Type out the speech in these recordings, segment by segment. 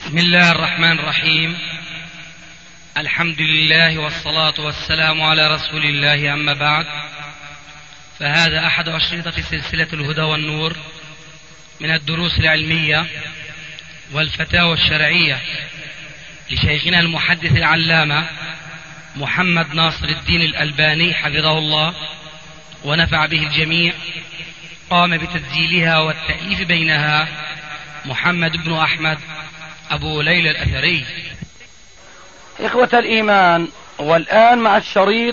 بسم الله الرحمن الرحيم. الحمد لله والصلاة والسلام على رسول الله، أما بعد، فهذا أحد أشرطة سلسلة الهدى والنور من الدروس العلمية والفتاوى الشرعية لشيخنا المحدث العلامة محمد ناصر الدين الألباني حفظه الله ونفع به الجميع. قام بتسجيلها والتأليف بينها محمد بن أحمد أبو ليلى الأثري. إخوة الإيمان، والآن مع الشريط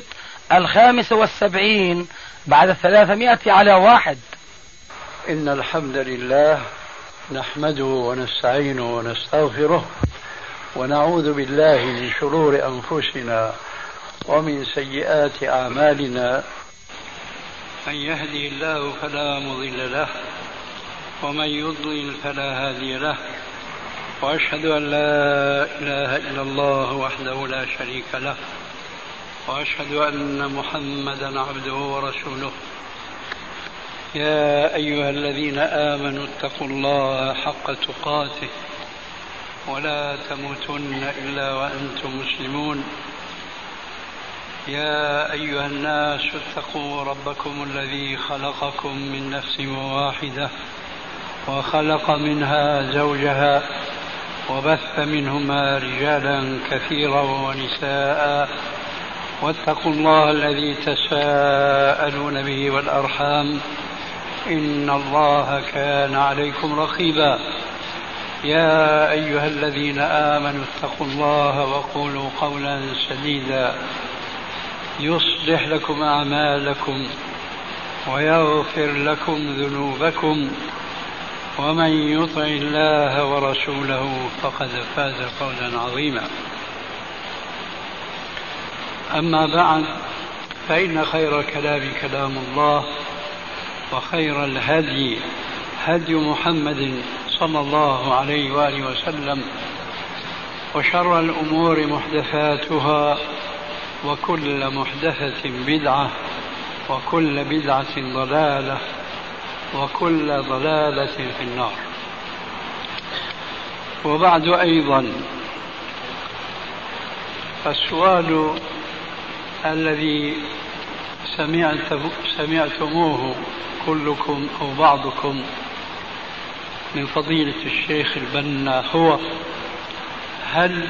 75 بعد 300 على 1. إن الحمد لله نحمده ونستعينه ونستغفره ونعوذ بالله من شرور أنفسنا ومن سيئات أعمالنا. من يهدي الله فلا مضل له ومن يضلل فلا هادي له، وأشهد أن لا إله إلا الله وحده لا شريك له، وأشهد أن محمدا عبده ورسوله. يا أيها الذين آمنوا اتقوا الله حق تقاته ولا تموتن إلا وأنتم مسلمون. يا أيها الناس اتقوا ربكم الذي خلقكم من نفس واحدة وخلق منها زوجها وبث منهما رجالا كثيرا ونساء، واتقوا الله الذي تساءلون به والأرحام إن الله كان عليكم رقيبا. يا أيها الذين آمنوا اتقوا الله وقولوا قولا سديدا يصلح لكم أعمالكم ويغفر لكم ذنوبكم، ومن يطع الله ورسوله فقد فاز فوزا عظيما. أما بعد، فإن خير الكلام كلام الله، وخير الهدي هدي محمد صلى الله عليه وآله وسلم، وشر الأمور محدثاتها، وكل محدثة بدعة، وكل بدعة ضلالة، وكل ضلالة في النار. وبعد أيضا، السؤال الذي سمعتموه كلكم أو بعضكم من فضيلة الشيخ البنا هو: هل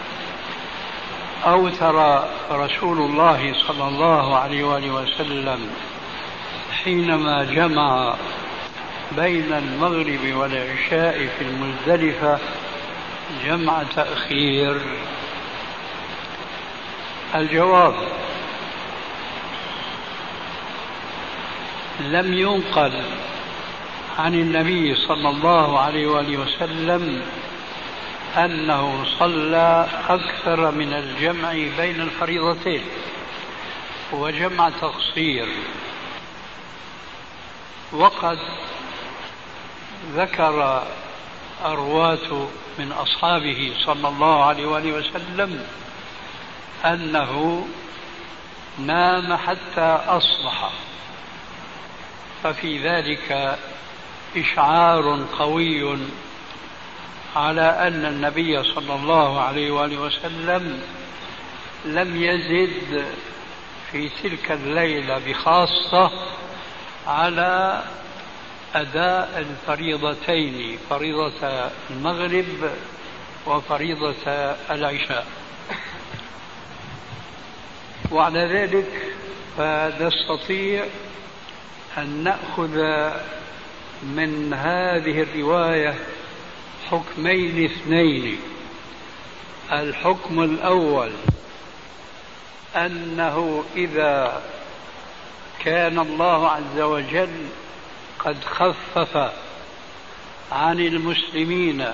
أوتر رسول الله صلى الله عليه وآله وسلم حينما جمع بين المغرب والعشاء في المزدلفة جمع تأخير؟ الجواب: لم ينقل عن النبي صلى الله عليه وآله وسلم أنه صلى أكثر من الجمع بين الفريضتين وجمع تقصير. وقد ذكر الرواة من أصحابه صلى الله عليه وآله وسلم أنه نام حتى أصبح، ففي ذلك إشعار قوي على أن النبي صلى الله عليه وآله وسلم لم يزد في تلك الليلة بخاصة على أداء الفريضتين، فريضة المغرب وفريضة العشاء. وعلى ذلك فنستطيع أن نأخذ من هذه الرواية حكمين اثنين. الحكم الأول أنه إذا كان الله عز وجل قد خفف عن المسلمين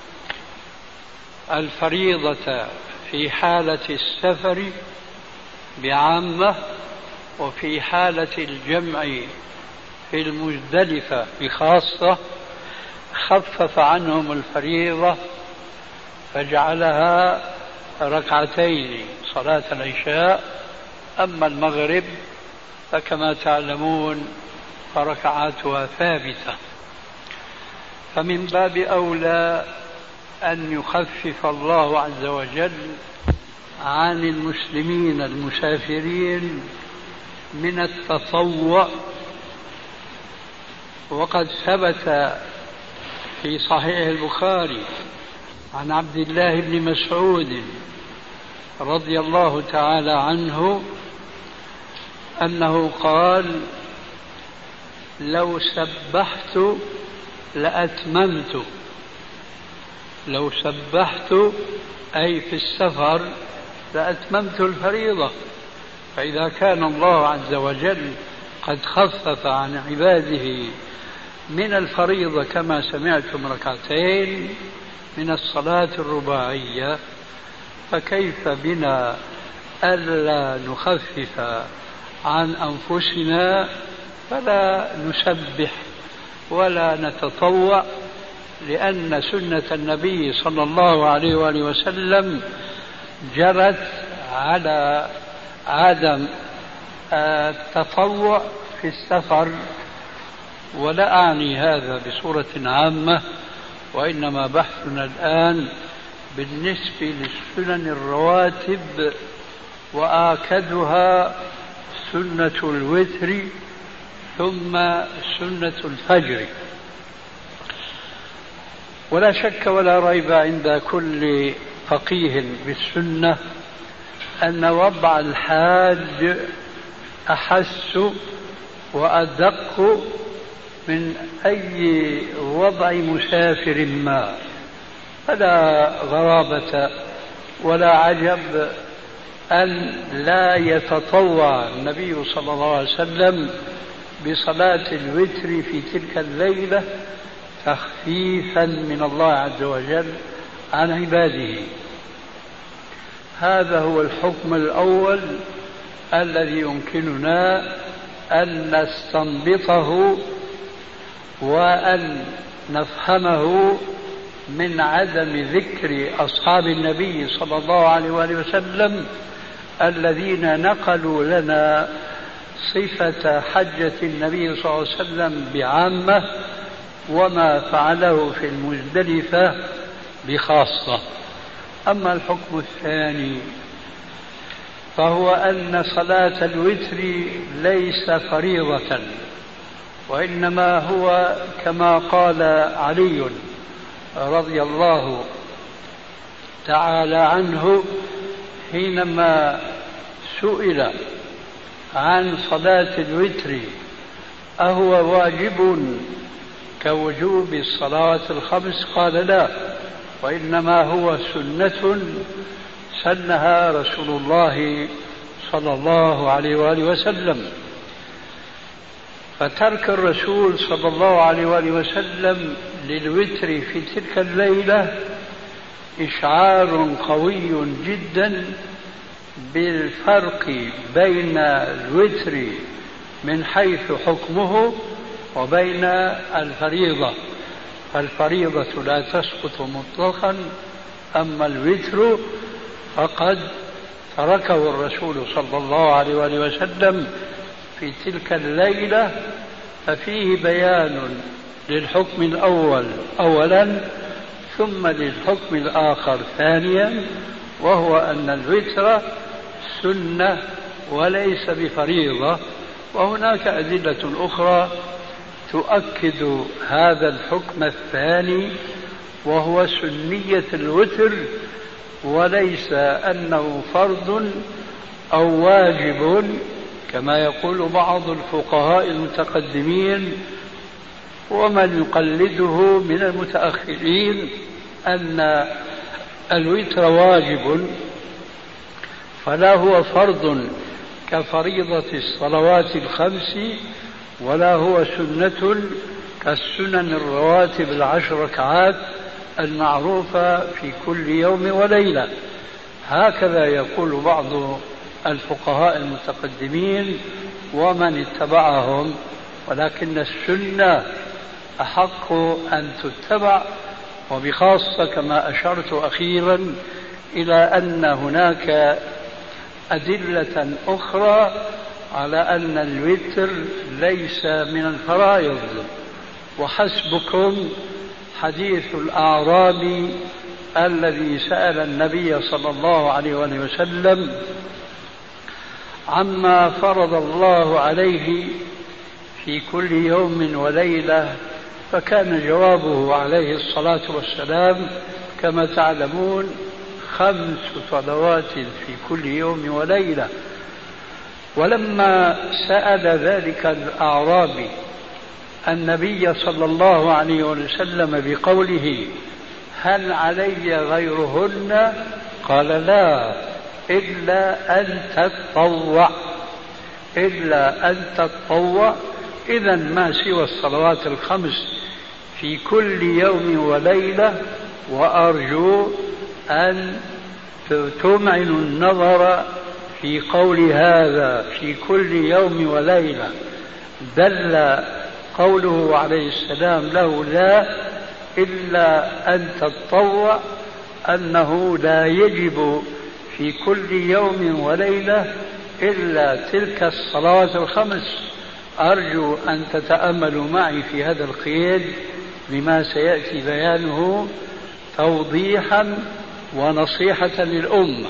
الفريضة في حالة السفر بعامة، وفي حالة الجمع في المزدلفة بخاصة، خفف عنهم الفريضة فجعلها ركعتين صلاة العشاء. أما المغرب فكما تعلمون فركعاتها ثابتة. فمن باب أولى أن يخفف الله عز وجل عن المسلمين المسافرين من التطوع. وقد ثبت في صحيح البخاري عن عبد الله بن مسعود رضي الله تعالى عنه أنه قال: لو سبحت لأتممت. لو سبحت أي في السفر لأتممت الفريضة. فإذا كان الله عز وجل قد خفف عن عباده من الفريضة كما سمعتم ركعتين من الصلاة الرباعية، فكيف بنا ألا نخفف عن أنفسنا فلا نسبح ولا نتطوع، لأن سنة النبي صلى الله عليه وآله وسلم جرت على عدم التطوع في السفر. ولا أعني هذا بصورة عامة، وإنما بحثنا الآن بالنسبة للسنن الرواتب، وآكدها سنة الوتر ثم سنة الفجر. ولا شك ولا ريب عند كل فقيه بالسنة أن وضع الحاج أحس وأدق من أي وضع مسافر ما، فلا غرابة ولا عجب أن لا يتطوع النبي صلى الله عليه وسلم بصلاة الوتر في تلك الليلة تخفيفا من الله عز وجل عن عباده. هذا هو الحكم الأول الذي يمكننا أن نستنبطه وأن نفهمه من عدم ذكر أصحاب النبي صلى الله عليه وآله وسلم الذين نقلوا لنا صفة حجة النبي صلى الله عليه وسلم بعامة وما فعله في المزدلفة بخاصة. أما الحكم الثاني فهو أن صلاة الوتر ليس فريضة، وإنما هو كما قال علي رضي الله تعالى عنه حينما سئل عن صلاة الوتر أهو واجب كوجوب الصلاة الخمس؟ قال لا، وإنما هو سنة سنها رسول الله صلى الله عليه وآله وسلم. فترك الرسول صلى الله عليه وآله وسلم للوتر في تلك الليلة إشعار قوي جدا بالفرق بين الوتر من حيث حكمه وبين الفريضة. فالفريضة لا تسقط مطلقا، أما الوتر فقد تركه الرسول صلى الله عليه وآله وسلم في تلك الليلة، ففيه بيان للحكم الأول أولا ثم للحكم الآخر ثانيا، وهو أن الوتر سنة وليس بفريضة. وهناك أدلة أخرى تؤكد هذا الحكم الثاني، وهو سنية الوتر وليس أنه فرض أو واجب كما يقول بعض الفقهاء المتقدمين ومن يقلده من المتأخرين أن الوتر واجب، فلا هو فرض كفريضة الصلوات الخمس، ولا هو سنة كالسنن الرواتب العشر ركعات المعروفة في كل يوم وليلة. هكذا يقول بعض الفقهاء المتقدمين ومن اتبعهم، ولكن السنة أحق أن تتبع، وبخاصة كما أشرت أخيرا إلى أن هناك أدلة أخرى على أن الوتر ليس من الفرائض. وحسبكم حديث الأعرابي الذي سأل النبي صلى الله عليه وسلم عما فرض الله عليه في كل يوم وليلة، فكان جوابه عليه الصلاة والسلام كما تعلمون 5 صلوات في كل يوم وليلة. ولما سأل ذلك الأعرابي النبي صلى الله عليه وسلم بقوله هل علي غيرهن؟ قال لا، إلا أن تتطوع، إلا أن تتطوع. إذا ما سوى الصلوات ال5 في كل يوم وليلة. وأرجو أن تمعنوا النظر في قول هذا في كل يوم وليلة. دل قوله عليه السلام له لا إلا أن تتطوع أنه لا يجب في كل يوم وليلة إلا تلك الصلوات ال5. أرجو أن تتأملوا معي في هذا القيد لما سيأتي بيانه توضيحا ونصيحة للأمة.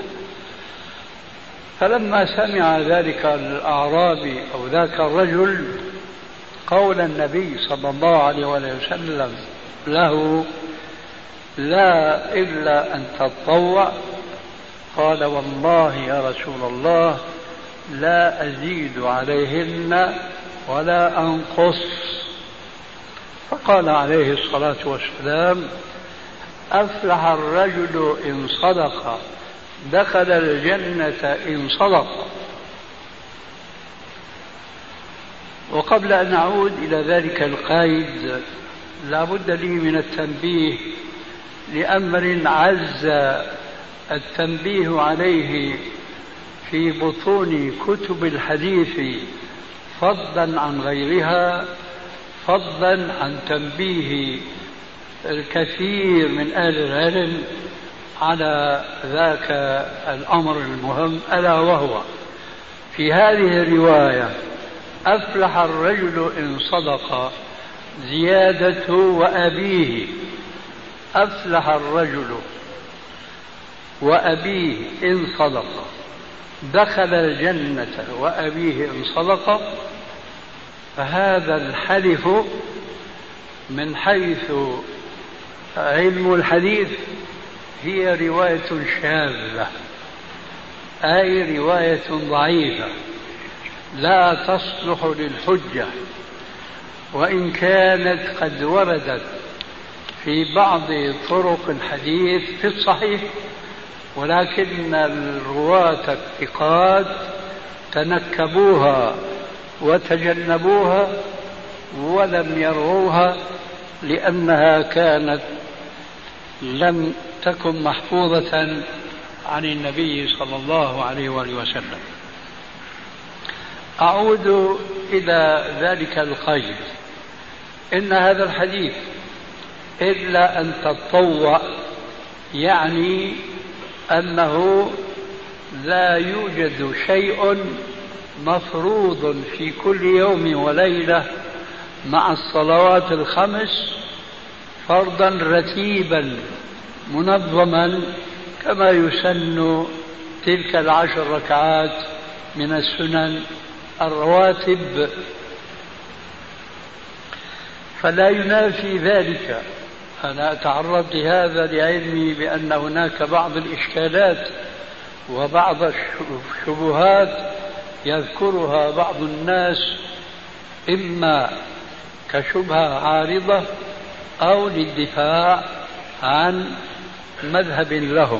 فلما سمع ذلك الأعرابي أو ذاك الرجل قول النبي صلى الله عليه وسلم له لا إلا أن تتطوع، قال والله يا رسول الله لا أزيد عليهن ولا أنقص. فقال عليه الصلاة والسلام أفلح الرجل إن صدق، دخل الجنة إن صدق. وقبل أن أعود إلى ذلك القيد لا بد لي من التنبيه لأمر عز التنبيه عليه في بطون كتب الحديث فضلا عن غيرها، فضلا عن تنبيه الكثير من أهل العلم على ذاك الأمر المهم، ألا وهو في هذه الرواية أفلح الرجل إن صدق زيادة وأبيه، أفلح الرجل وأبيه إن صدق، دخل الجنة وأبيه إن صدق. فهذا الحلف من حيث علم الحديث هي رواية شاذة، أي رواية ضعيفة لا تصلح للحجة، وإن كانت قد وردت في بعض طرق الحديث في الصحيح، ولكن الرواة الثقات تنكبوها وتجنبوها ولم يروها لأنها كانت لم تكن محفوظة عن النبي صلى الله عليه وآله وسلم. أعود إلى ذلك القيد. إن هذا الحديث إلا أن تتطوع يعني أنه لا يوجد شيء مفروض في كل يوم وليلة مع الصلوات ال5 فرضا رتيبا منظما كما يسن تلك 10 ركعات من السنن الرواتب. فلا ينافي ذلك، أنا أتعرض لهذا لعلمي بأن هناك بعض الإشكالات وبعض الشبهات يذكرها بعض الناس إما كشبهة عارضة أو للدفاع عن مذهب لهم.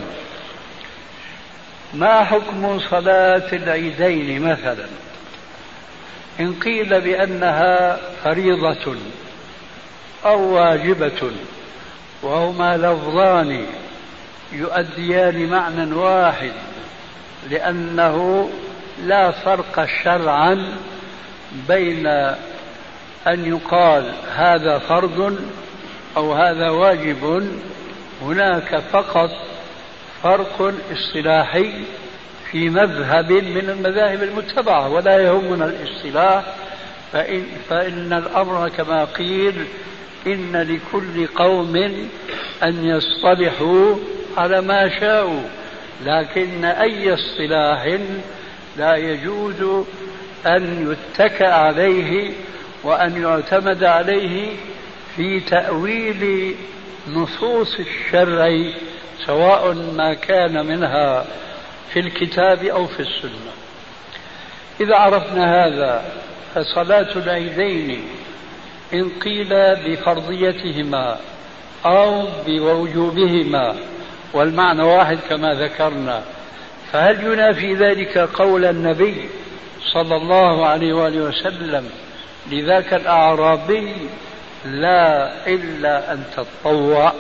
ما حكم صلاة العيدين مثلا؟ إن قيل بأنها فريضة أو واجبة وهما لفظان يؤديان معنى واحد، لأنه لا فرق شرعا بين أن يقال هذا فرض أو هذا واجب، هناك فقط فرق اصطلاحي في مذهب من المذاهب المتبعة، ولا يهمنا الاصطلاح، فإن الأمر كما قيل إن لكل قوم أن يصطلحوا على ما شاءوا، لكن أي اصطلاح لا يجوز أن يتكأ عليه وأن يعتمد عليه في تأويل نصوص الشرع، سواء ما كان منها في الكتاب أو في السنة. إذا عرفنا هذا فصلاة العيدين إن قيل بفرضيتهما أو بوجوبهما والمعنى واحد كما ذكرنا، فهل ينافي ذلك قول النبي صلى الله عليه وآله وسلم لذاك الأعرابي لا إلا أن تتطوع؟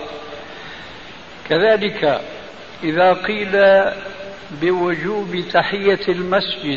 كذلك إذا قيل بوجوب تحية المسجد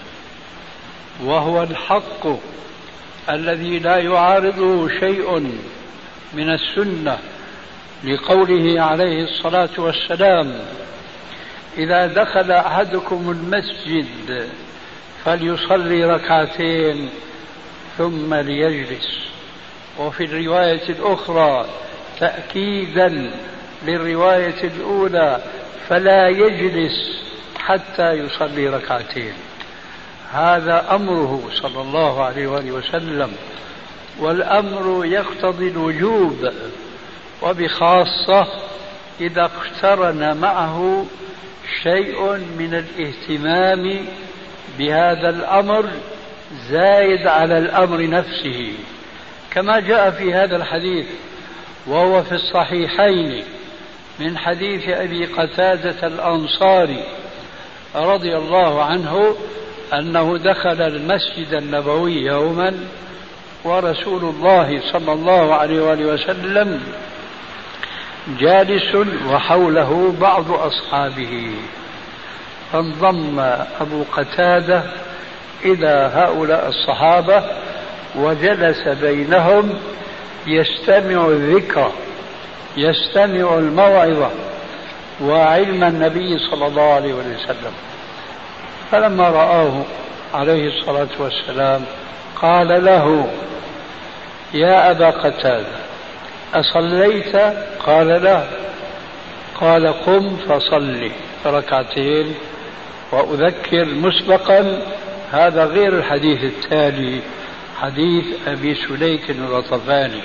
وهو الحق الذي لا يعارضه شيء من السنة، لقوله عليه الصلاة والسلام إذا دخل أحدكم المسجد فليصلي ركعتين ثم ليجلس، وفي الرواية الأخرى تأكيدا للرواية الأولى فلا يجلس حتى يصلي ركعتين. هذا أمره صلى الله عليه وآله وسلم، والأمر يقتضي الوجوب، وبخاصة إذا اقترن معه شيء من الاهتمام بهذا الأمر زايد على الأمر نفسه، كما جاء في هذا الحديث وهو في الصحيحين من حديث أبي قتادة الأنصاري رضي الله عنه أنه دخل المسجد النبوي يوما ورسول الله صلى الله عليه وآله وسلم جالس وحوله بعض أصحابه، فانضم أبو قتادة إلى هؤلاء الصحابة وجلس بينهم يستمع الذكر، يستمع الموعظة وعلم النبي صلى الله عليه وسلم. فلما رآه عليه الصلاة والسلام قال له يا أبا قتادة أصليت؟ قال لا. قال قم فصلي ركعتين. وأذكر مسبقا هذا غير الحديث التالي، حديث أبي سليك الغطفاني.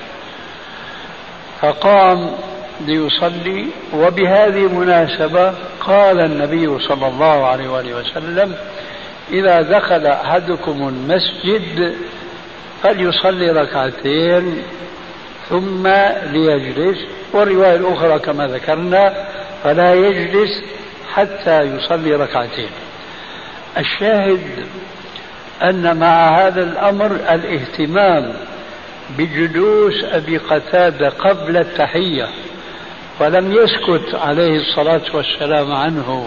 فقام ليصلي، وبهذه المناسبة قال النبي صلى الله عليه وآله وسلم إذا دخل أحدكم المسجد فليصلي ركعتين ثم ليجلس، والرواية الأخرى كما ذكرنا فلا يجلس حتى يصلي ركعتين. الشاهد أن مع هذا الأمر الاهتمام بجلوس أبي قتادة قبل التحية، ولم يسكت عليه الصلاة والسلام عنه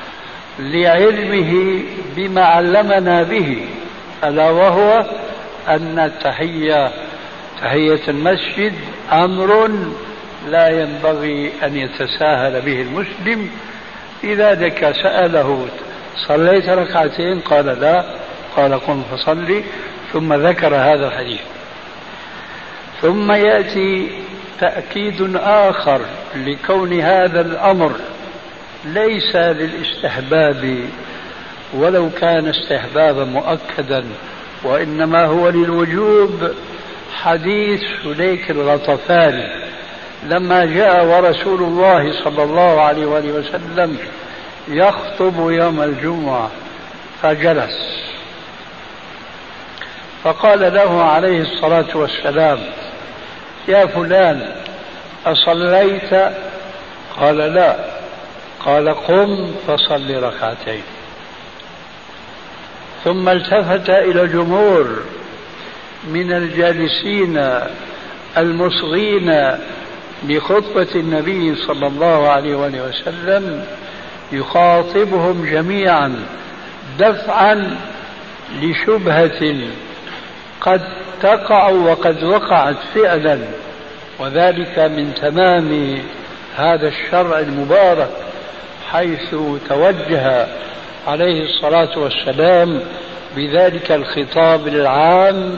لعلمه بما علمنا به، ألا وهو أن التحية تحية المسجد أمر لا ينبغي أن يتساهل به المسلم. لذلك سأله صليت ركعتين؟ قال لا. قال قم فصلي، ثم ذكر هذا الحديث. ثم يأتي تأكيد آخر لكون هذا الأمر ليس للاستحباب ولو كان استحبابا مؤكدا، وإنما هو للوجوب. حديث سليك الغطفاني لما جاء ورسول الله صلى الله عليه وآله وسلم يخطب يوم الجمعة فجلس، فقال له عليه الصلاة والسلام يا فلان أصليت؟ قال لا. قال قم فصل ركعتين. ثم التفت إلى الجمهور من الجالسين المصغين لخطبة النبي صلى الله عليه وآله وسلم يخاطبهم جميعا دفعا لشبهة قد تقع وقد وقعت فعلا، وذلك من تمام هذا الشرع المبارك، حيث توجه عليه الصلاة والسلام بذلك الخطاب العام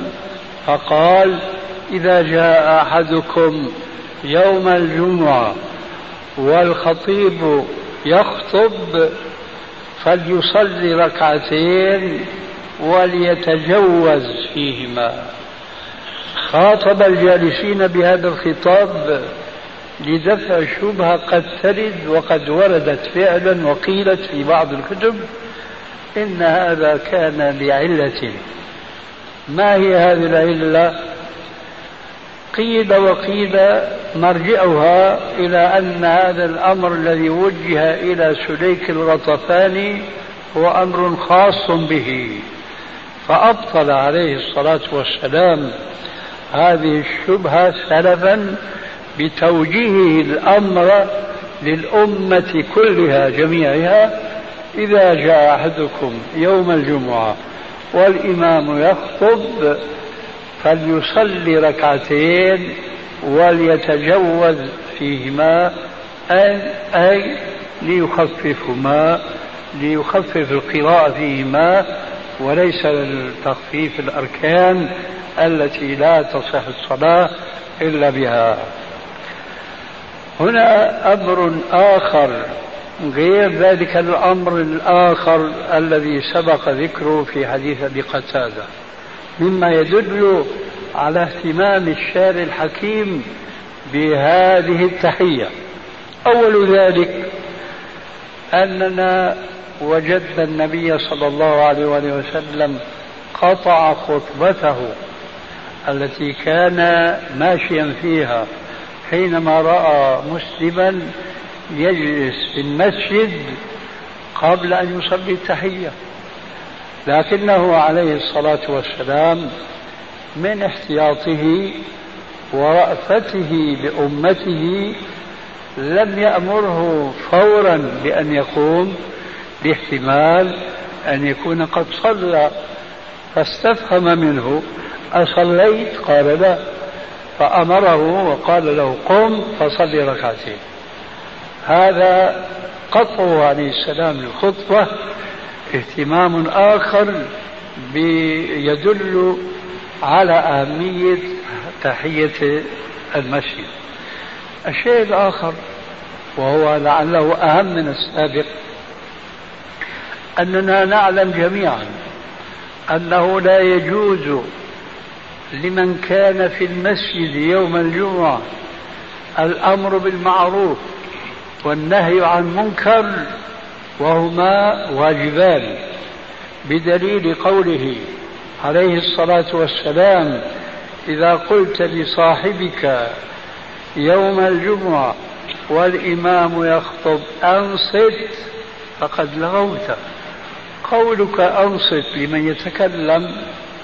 فقال إذا جاء أحدكم يوم الجمعة والخطيب يخطب فليصلي ركعتين وليتجوز فيهما. خاطب الجالسين بهذا الخطاب لدفع شبهة قد ترد وقد وردت فعلا وقيلت في بعض الكتب إن هذا كان لعلة. ما هي هذه العلة؟ قيل وقيل مرجعها إلى أن هذا الأمر الذي وجه إلى سليك الغطفاني هو أمر خاص به، فأبطل عليه الصلاة والسلام هذه الشبهة سلفا بتوجيهه الأمر للأمة كلها جميعها: إذا جاء أحدكم يوم الجمعة والإمام يخطب فليصلي ركعتين وليتجوز فيهما، أي ليخففهما، ليخفف القراءة فيهما، وليس لتخفيف الأركان التي لا تصح الصلاة إلا بها. هنا أمر آخر غير ذلك الأمر الآخر الذي سبق ذكره في حديث أبي قتادة، مما يدل على اهتمام الشارع الحكيم بهذه التحية. أول ذلك أننا وجدنا النبي صلى الله عليه وسلم قطع خطبته التي كان ماشيا فيها حينما رأى مسلما يجلس في المسجد قبل أن يصلي التحية، لكنه عليه الصلاة والسلام من احتياطه ورأفته بأمته لم يأمره فورا بأن يقوم، باحتمال أن يكون قد صلى، فاستفهم منه: أصليت؟ قال لا، فأمره وقال له: قم فصلي ركعتين. هذا قطعه عليه السلام للخطبة اهتمام آخر يدل على أهمية تحية المسجد. الشيء الآخر وهو لعله أهم من السابق أننا نعلم جميعا أنه لا يجوز لمن كان في المسجد يوم الجمعة الأمر بالمعروف والنهي عن منكر، وهما واجبان، بدليل قوله عليه الصلاة والسلام: إذا قلت لصاحبك يوم الجمعة والإمام يخطب أنصت فقد لغوت. قولك أنصت لمن يتكلم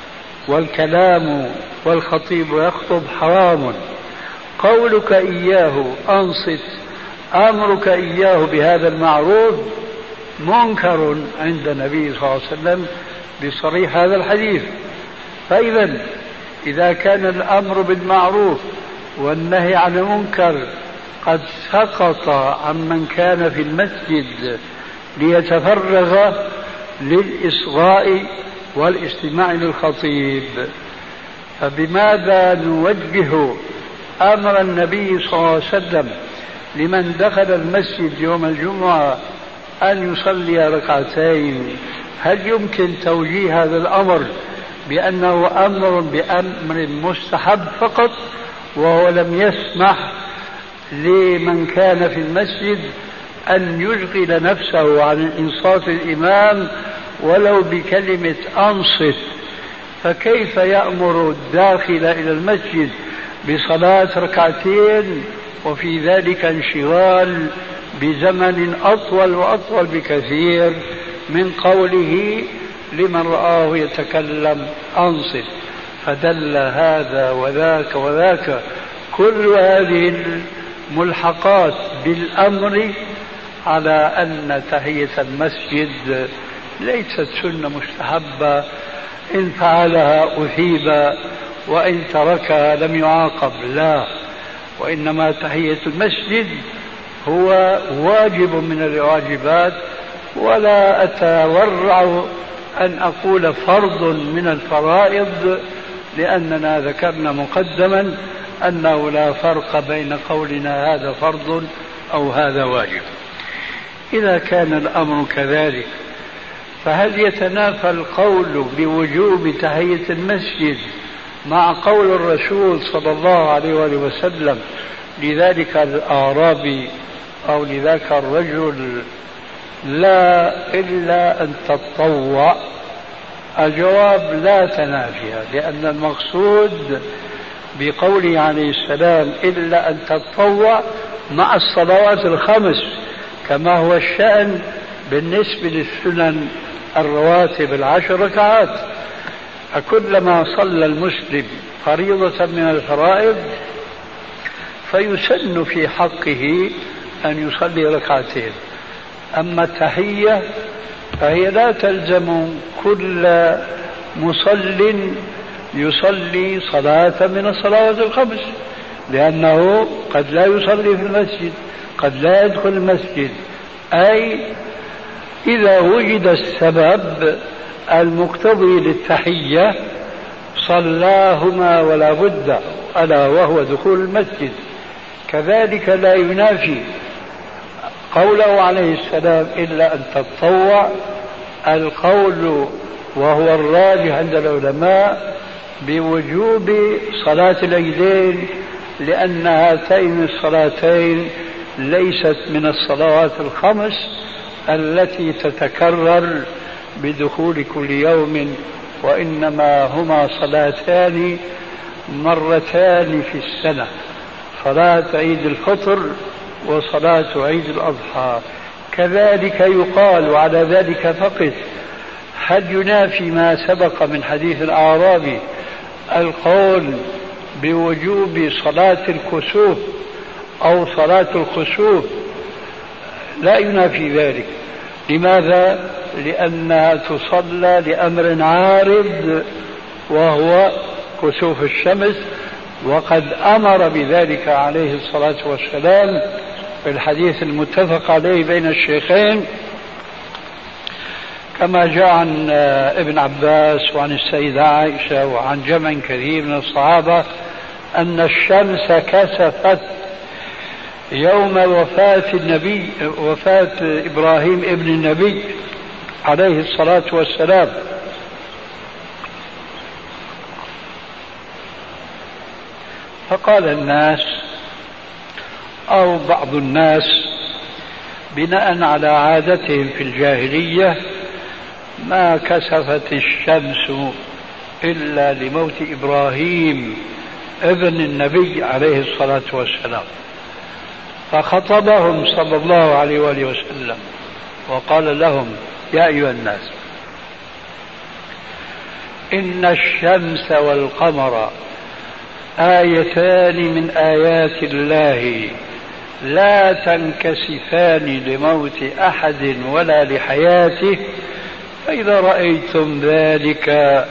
والكلام والخطيب يخطب حرام، قولك إياه أنصت، أمرك إياه بهذا المعروف منكر عند النبي صلى الله عليه وسلم بصريح هذا الحديث. فإذا إذا كان الأمر بالمعروف والنهي عن المنكر قد سقط عن من كان في المسجد ليتفرغ للإصغاء والاستماع للخطيب، فبماذا نوجه أمر النبي صلى الله عليه وسلم لمن دخل المسجد يوم الجمعة أن يصلي ركعتين؟ هل يمكن توجيه هذا الأمر بأنه أمر بأمر مستحب فقط، وهو لم يسمح لمن كان في المسجد أن يشغل نفسه عن إنصات الإمام ولو بكلمة أنصت؟ فكيف يأمر الداخل إلى المسجد بصلاة ركعتين وفي ذلك انشغال بزمن أطول وأطول بكثير من قوله لمن رآه يتكلم أنصت؟ فدل هذا وذاك وذاك كل هذه الملحقات بالأمر على أن تحية المسجد ليست سنة مستحبة، إن فعلها أثيب وإن تركها لم يعاقب، لا، وإنما تحية المسجد هو واجب من الواجبات، ولا أتورع أن أقول فرض من الفرائض، لأننا ذكرنا مقدما أنه لا فرق بين قولنا هذا فرض أو هذا واجب. إذا كان الأمر كذلك فهل يتنافى القول بوجوب تحية المسجد مع قول الرسول صلى الله عليه وآله وسلم لذلك الأعرابي أو لذاك الرجل لا إلا أن تتطوع؟ الجواب لا تنافي، لأن المقصود بقوله عليه السلام إلا أن تتطوع مع الصلوات الخمس، كما هو الشأن بالنسبة للسنن الرواتب 10 ركعات. فكلما صلى المسلم فريضة من الفرائض فيسن في حقه أن يصلي ركعتين. أما التحية فهي لا تلزم كل مصل يصلي صلاة من الصلوات الخمس، لأنه قد لا يصلي في المسجد، قد لا يدخل المسجد، أي إذا وجد السبب المقتضي للتحية صلاهما ولا بد، ألا وهو دخول المسجد. كذلك لا ينافي قوله عليه السلام إلا أن تتطوع القول، وهو الراجح عند العلماء، بوجوب صلاة العيدين، لأن هاتين الصلاتين ليست من الصلوات الخمس التي تتكرر بدخول كل يوم، وإنما هما صلاتان مرتان في السنة، صلاة عيد الفطر وصلاة عيد الأضحى. كذلك يقال على ذلك فقط هل ينافي ما سبق من حديث الأعرابي القول بوجوب صلاة الكسوف أو صلاة الخسوف؟ لا ينافي ذلك. لماذا؟ لأنها تصلى لأمر عارض وهو كسوف الشمس، وقد أمر بذلك عليه الصلاة والسلام في الحديث المتفق عليه بين الشيخين، كما جاء عن ابن عباس وعن السيدة عائشة وعن جمع كثير من الصحابة أن الشمس كسفت يوم وفاة إبراهيم ابن النبي عليه الصلاة والسلام، فقال الناس أو بعض الناس بناء على عادتهم في الجاهلية ما كسفت الشمس إلا لموت إبراهيم ابن النبي عليه الصلاة والسلام. فخطبهم صلى الله عليه وآله وسلم وقال لهم يا أيها الناس إن الشمس والقمر آيتان من آيات الله لا تنكسفان لموت أحد ولا لحياته، فإذا رأيتم ذلك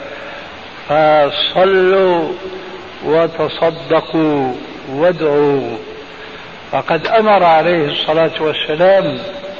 فصلوا وتصدقوا وادعوا. فقد أمر عليه الصلاة والسلام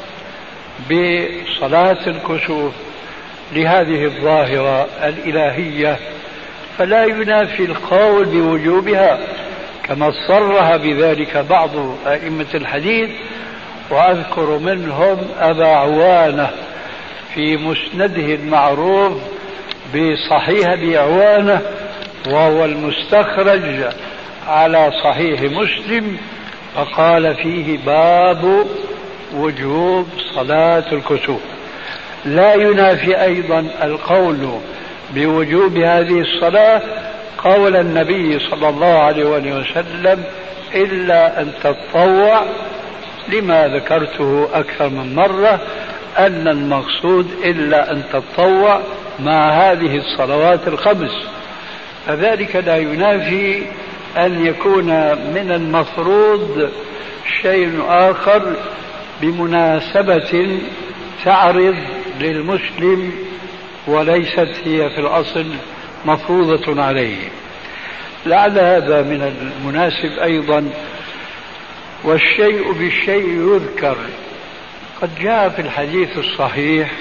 بصلاة الكسوف لهذه الظاهرة الإلهية، فلا ينافي القول بوجوبها، كما صرح بذلك بعض أئمة الحديث، وأذكر منهم أبا عوانة في مسنده المعروف بصحيح أبي عوانة، وهو المستخرج على صحيح مسلم، فقال فيه باب وجوب صلاة الكسوف. لا ينافي أيضا القول بوجوب هذه الصلاة قول النبي صلى الله عليه وسلم إلا أن تتطوع، لما ذكرته أكثر من مرة أن المقصود إلا أن تتطوع مع هذه الصلوات الخمس. فذلك لا ينافي أن يكون من المفروض شيء آخر بمناسبة تعرض للمسلم وليست هي في الأصل مفروضة عليه. لعل هذا من المناسب أيضا. والشيء بالشيء يذكر. قد جاء في الحديث الصحيح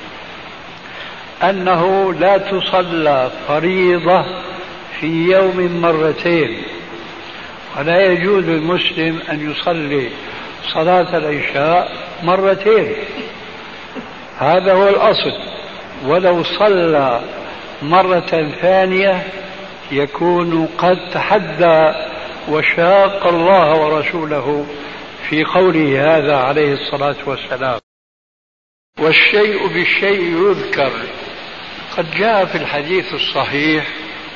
أنه لا تصلى فريضة في يوم مرتين، ولا يجوز للمسلم أن يصلي صلاة العشاء مرتين، هذا هو الأصل. ولو صلى مرة ثانية يكون قد تحدى وشاق الله ورسوله في قوله هذا عليه الصلاة والسلام. والشيء بالشيء يذكر. قد جاء في الحديث الصحيح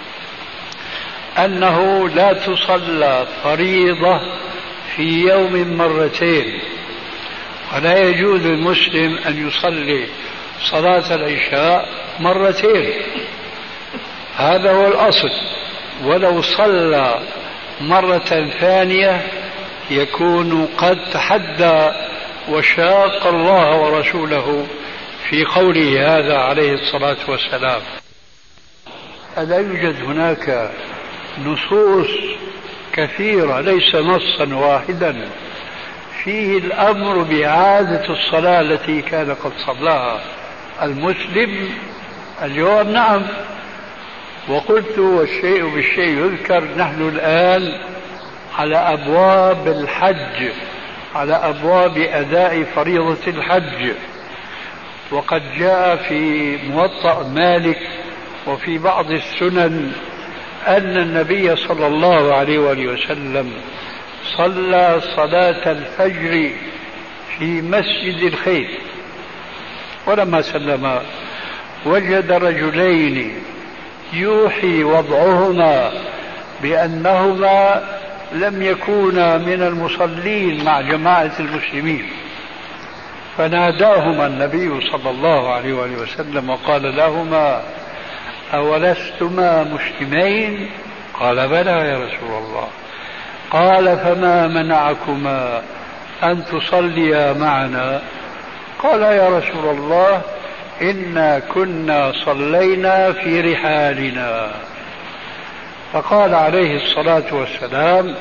أنه لا تصلى فريضة في يوم مرتين، ولا يجوز للمسلم أن يصلي صلاة العشاء مرتين، هذا هو الأصل. ولو صلى مرة ثانية يكون قد تحدى وشاق الله ورسوله في قوله هذا عليه الصلاة والسلام. ألا يوجد هناك نصوص كثيرة ليس نصا واحدا فيه الأمر بإعادة الصلاة التي كان قد صلاها المسلم؟ الجواب نعم. وقلت والشيء بالشيء يذكر. نحن الآن على أبواب الحج، على أبواب أداء فريضة الحج، وقد جاء في موطأ مالك وفي بعض السنن أن النبي صلى الله عليه وآله وسلم صلى صلاة الفجر في مسجد الخيف، ولما سلم وجد رجلين يوحي وضعهما بأنهما لم يكونا من المصلين مع جماعة المسلمين، فناداهما النبي صلى الله عليه وآله وسلم وقال لهما: أولستما مسلمين؟ قال: بلى يا رسول الله. قال: فما منعكما أن تصليا معنا؟ قال: يا رسول الله إنا كنا صلينا في رحالنا. فقال عليه الصلاة والسلام: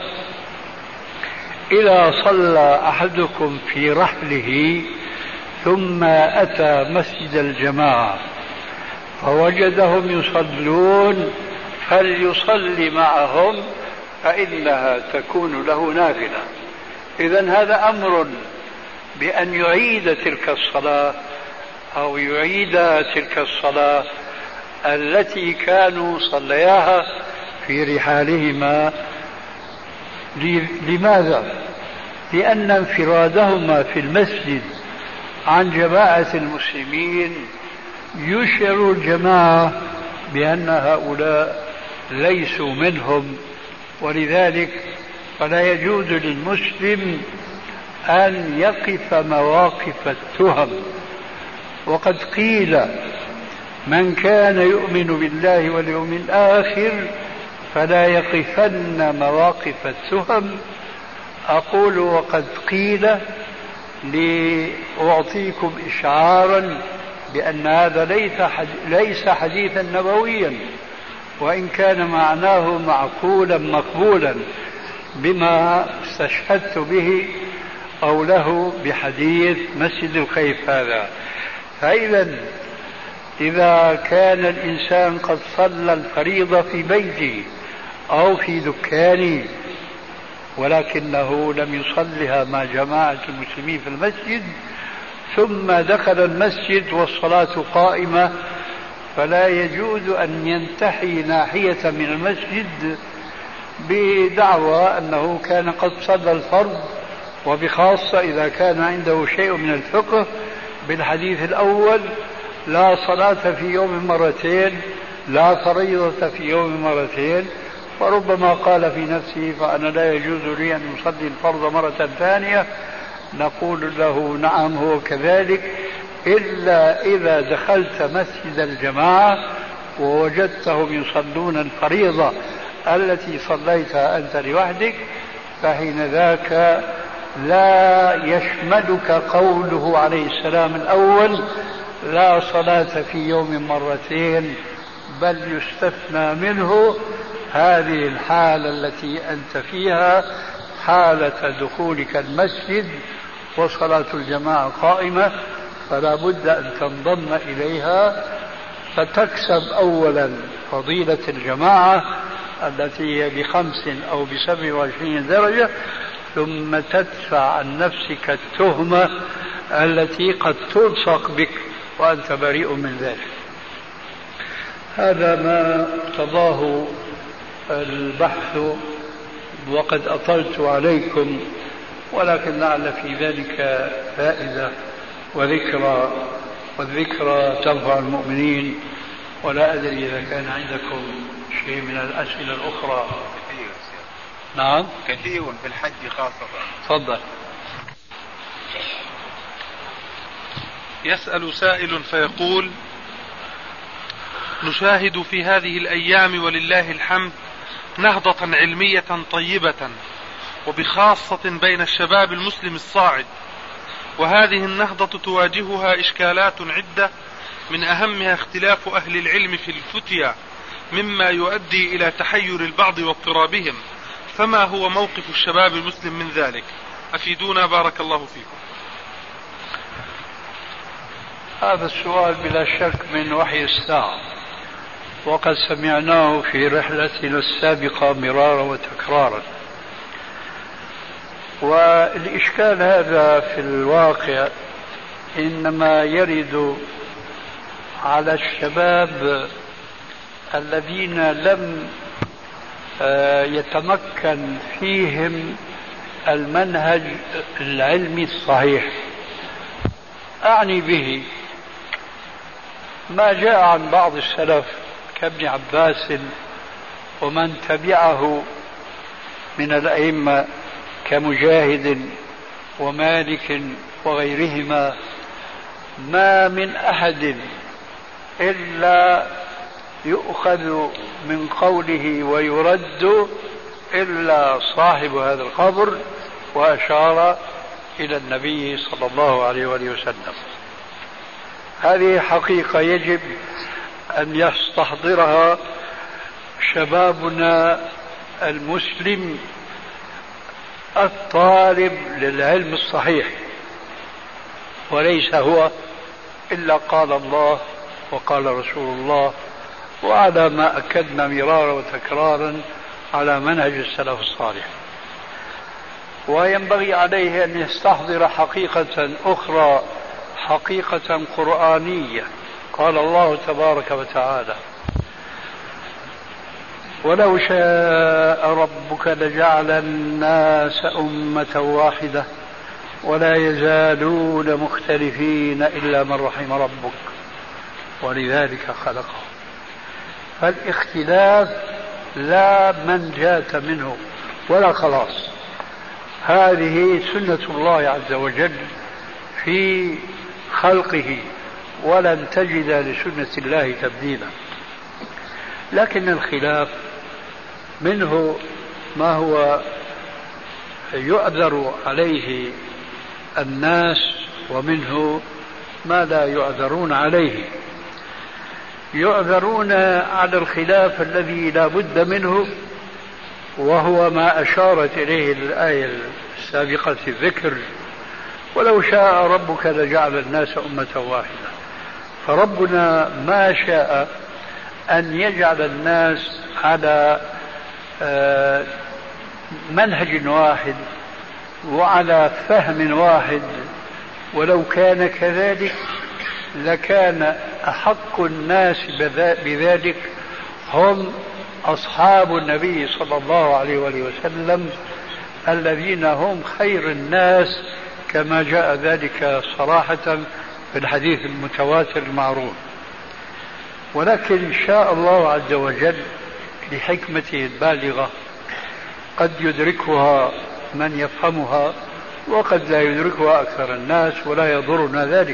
إذا صلى أحدكم في رحله ثم أتى مسجد الجماعة فوجدهم يصلون فليصلي معهم فإنها تكون له نافلة. إذن هذا أمر بأن يعيد تلك الصلاة أو يعيد تلك الصلاة التي كانوا صلياها في رحالهما. لماذا؟ لأن انفرادهما في المسجد عن جماعة المسلمين يشعر الجماعة بأن هؤلاء ليسوا منهم، ولذلك فلا يجوز للمسلم أن يقف مواقف التهم. وقد قيل: من كان يؤمن بالله واليوم الآخر فلا يقفن مواقف التهم. أقول وقد قيل لأعطيكم إشعارا بأن هذا ليس حديثا نبويا، وإن كان معناه معقولا مقبولا بما استشهدت به أو له بحديث مسجد الخيف هذا. إذا كان الإنسان قد صلى الفريضة في بيته أو في دكانه ولكنه لم يصلها مع جماعة المسلمين في المسجد ثم دخل المسجد والصلاة قائمة، فلا يجوز أن ينتحي ناحية من المسجد بدعوى أنه كان قد صلى الفرض، وبخاصة إذا كان عنده شيء من الفقه بالحديث الأول: لا صلاة في يوم مرتين، لا فريضة في يوم مرتين. وربما قال في نفسه: فأنا لا يجوز لي أن أصلي الفرض مرة ثانية. نقول له: نعم هو كذلك، إلا إذا دخلت مسجد الجماعة ووجدتهم يصلون الفريضة التي صليتها أنت لوحدك، فحين ذاك لا يشملك قوله عليه السلام الأول: لا صلاة في يوم مرتين، بل يستثنى منه هذه الحالة التي أنت فيها، حالة دخولك المسجد وصلاة الجماعة قائمة، فلا بد أن تنضم إليها فتكسب أولا فضيلة الجماعة التي هي ب5 أو ب27 درجة، ثم تدفع عن نفسك التهمة التي قد تلصق بك وأنت بريء من ذلك. هذا ما اقتضاه البحث، وقد أطلت عليكم، ولكن لعل في ذلك فائدة وذكرى، والذكرى تنفع المؤمنين. ولا أدري إذا كان عندكم شيء من الأسئلة الأخرى. نعم، كثير في الحج خاصة. تفضل. يسأل سائل فيقول: نشاهد في هذه الأيام ولله الحمد نهضة علمية طيبة، وبخاصة بين الشباب المسلم الصاعد، وهذه النهضة تواجهها إشكالات عدة، من أهمها اختلاف أهل العلم في الفتيا، مما يؤدي إلى تحير البعض واضطرابهم، فما هو موقف الشباب المسلم من ذلك؟ أفيدونا بارك الله فيكم. هذا السؤال بلا شك من وحي الساعة، وقد سمعناه في رحلتنا السابقة مرارا وتكرارا. والإشكال هذا في الواقع إنما يرد على الشباب الذين لم يتمكن فيهم المنهج العلمي الصحيح. أعني به ما جاء عن بعض السلف كابن عباس ومن تبعه من الأئمة كمجاهد ومالك وغيرهما، ما من أحد إلا يؤخذ من قوله ويرد إلا صاحب هذا القبر، وأشار إلى النبي صلى الله عليه وآله وسلم. هذه حقيقة يجب أن يستحضرها شبابنا المسلم الطالب للعلم الصحيح، وليس هو إلا قال الله وقال رسول الله، وعلى ما أكدنا مرارا وتكرارا على منهج السلف الصالح. وينبغي عليه أن يستحضر حقيقة أخرى، حقيقة قرآنية. قال الله تبارك وتعالى: ولو شاء ربك لجعل الناس أمة واحدة ولا يزالون مختلفين إلا من رحم ربك ولذلك خلقهم. فالاختلاف لا منجاة منه ولا خلاص، هذه سنة الله عز وجل في خلقه، ولن تجد لسنة الله تبديلا. لكن الخلاف منه ما هو يعذر عليه الناس، ومنه ما لا يعذرون عليه. يعذرون على الخلاف الذي لا بد منه، وهو ما أشارت إليه الآية السابقة في الذكر: ولو شاء ربك لجعل الناس أمة واحدة. فربنا ما شاء أن يجعل الناس على منهج واحد وعلى فهم واحد، ولو كان كذلك لكان أحق الناس بذلك هم أصحاب النبي صلى الله عليه وآله وسلم، الذين هم خير الناس كما جاء ذلك صراحة في الحديث المتواتر المعروف. ولكن شاء الله عز وجل لحكمته البالغة قد يدركها من يفهمها، وقد لا يدركها أكثر الناس، ولا يضرنا ذلك.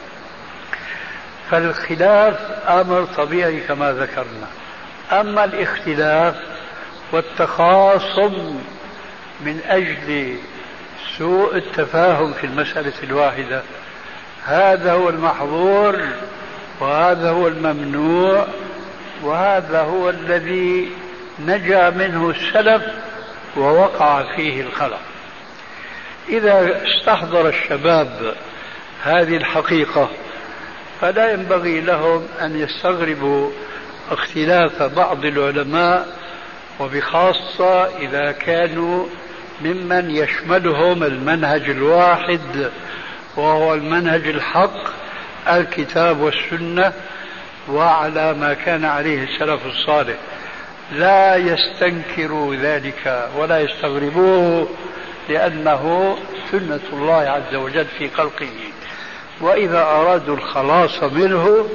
فالخلاف أمر طبيعي كما ذكرنا. أما الاختلاف والتخاصم من أجل سوء التفاهم في المسألة الواحدة، هذا هو المحظور، وهذا هو الممنوع، وهذا هو الذي نجا منه السلف ووقع فيه الخلف. إذا استحضر الشباب هذه الحقيقة فلا ينبغي لهم أن يستغربوا اختلاف بعض العلماء، وبخاصة إذا كانوا ممن يشملهم المنهج الواحد وهو المنهج الحق الكتاب والسنة وعلى ما كان عليه السلف الصالح، لا يستنكروا ذلك ولا يستغربوه، لأنه سنة الله عز وجل في خلقه. وإذا أرادوا الخلاص منه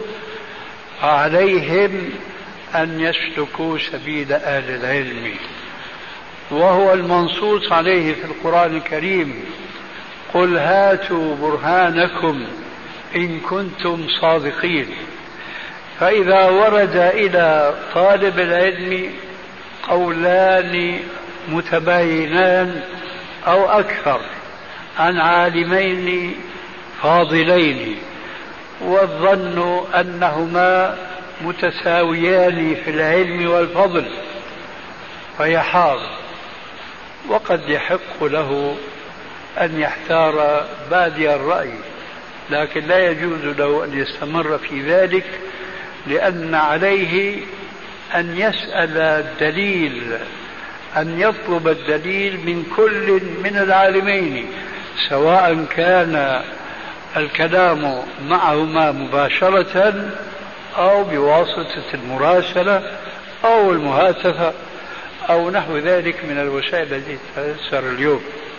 عليهم أن يسلكوا سبيل أهل العلم، وهو المنصوص عليه في القرآن الكريم: قل هاتوا برهانكم إن كنتم صادقين. فإذا ورد إلى طالب العلم قولان متباينان أو أكثر عن عالمين فاضلين والظن أنهما متساويان في العلم والفضل، فيحار، وقد يحق له أن يحتار بادي الرأي، لكن لا يجوز له أن يستمر في ذلك، لأن عليه أن يسأل الدليل، أن يطلب الدليل من كل من العالمين، سواء كان الكلام معهما مباشرة أو بواسطة المراسلة أو المهاتفة أو نحو ذلك من الوسائل التي تتيسر اليوم.